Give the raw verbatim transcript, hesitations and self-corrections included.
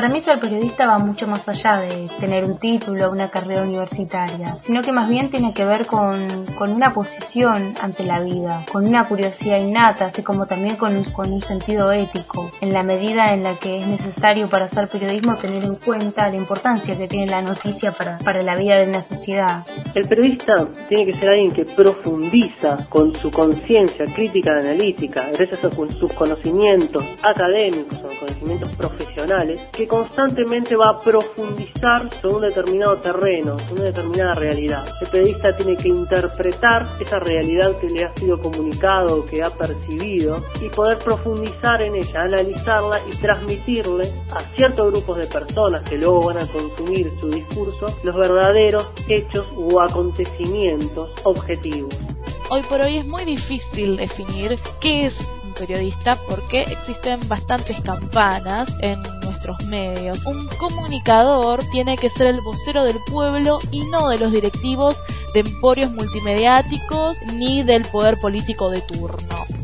Para mí ser periodista va mucho más allá de tener un título o una carrera universitaria, sino que más bien tiene que ver con, con una posición ante la vida, con una curiosidad innata, así como también con, con un sentido ético, en la medida en la que es necesario para hacer periodismo tener en cuenta la importancia que tiene la noticia para, para la vida de una sociedad. El periodista tiene que ser alguien que profundiza con su conciencia crítica y analítica, gracias a sus conocimientos académicos o conocimientos profesionales, que constantemente va a profundizar sobre un determinado terreno, sobre una determinada realidad. El periodista tiene que interpretar esa realidad que le ha sido comunicado, que ha percibido, y poder profundizar en ella, analizarla y transmitirle a ciertos grupos de personas que luego van a consumir su discurso los verdaderos hechos u acontecimientos objetivos. Hoy por hoy es muy difícil definir qué es un periodista porque existen bastantes campanas en nuestros medios. Un comunicador tiene que ser el vocero del pueblo y no de los directivos de emporios multimediáticos ni del poder político de turno.